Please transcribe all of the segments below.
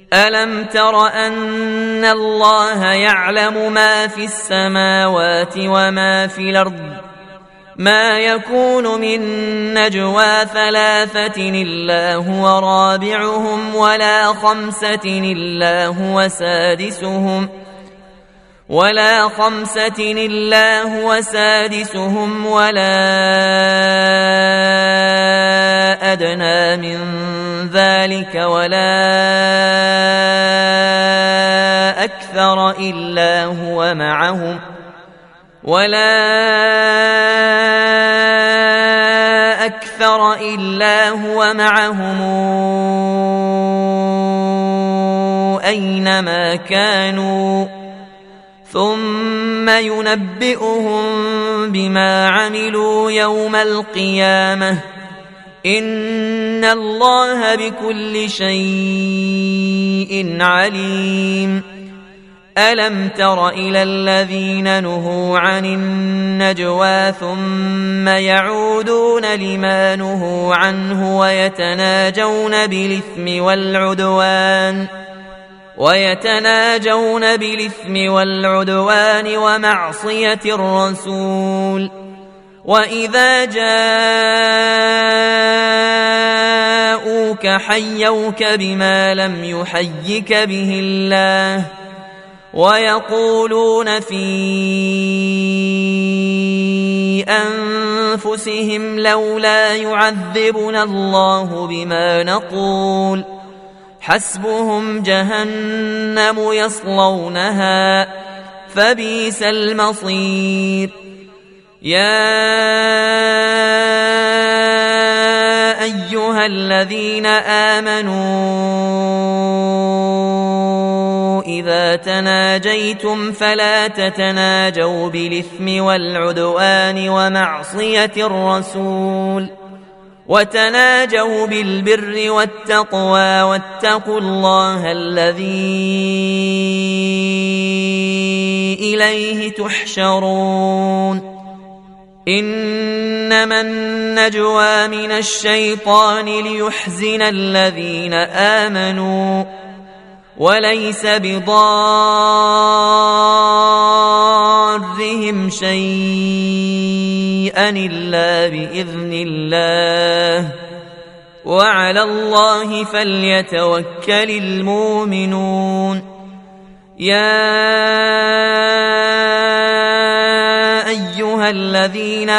ألم تر أن الله يعلم ما في السماوات وما في الأرض ما يكون من نجوى ثلاثة إلا هو رابعهم ولا خمسة إلا هو سادسهم ولا أدنى من ذلك ولا أكثر إلا هو معهم أينما كانوا ثم ينبئهم بما عملوا يوم القيامة إن الله بكل شيء عليم. ألم تر إلى الذين نهوا عن النجوى ثم يعودون لما نهوا عنه ويتناجون بالإثم والعدوان ومعصية الرسول وإذا جاءوك حيوك بما لم يحيك به الله ويقولون في أنفسهم لولا يعذبنا الله بما نقول حسبهم جهنم يصلونها فبئس المصير. يا أيها الذين آمنوا إذا تناجيتم فلا تتناجوا بالإثم والعدوان ومعصية الرسول وتناجوا بالبر والتقوى واتقوا الله الذي إليه تحشرون. إنما النجوى من الشيطان ليحزن الذين آمنوا وليس بضارهم شيئا إلا بإذن الله وعلى الله فليتوكل المؤمنون. يا أيها الذين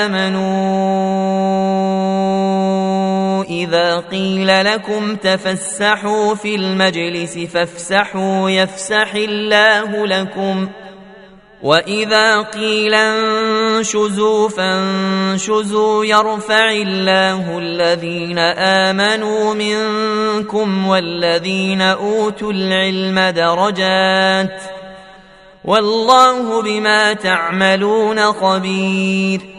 آمنوا إذا قيل لكم تفسحوا في المجلس فافسحوا يفسح الله لكم وإذا قيل انشزوا فانشزوا يرفع الله الذين آمنوا منكم والذين أوتوا العلم درجات والله بما تعملون خبير.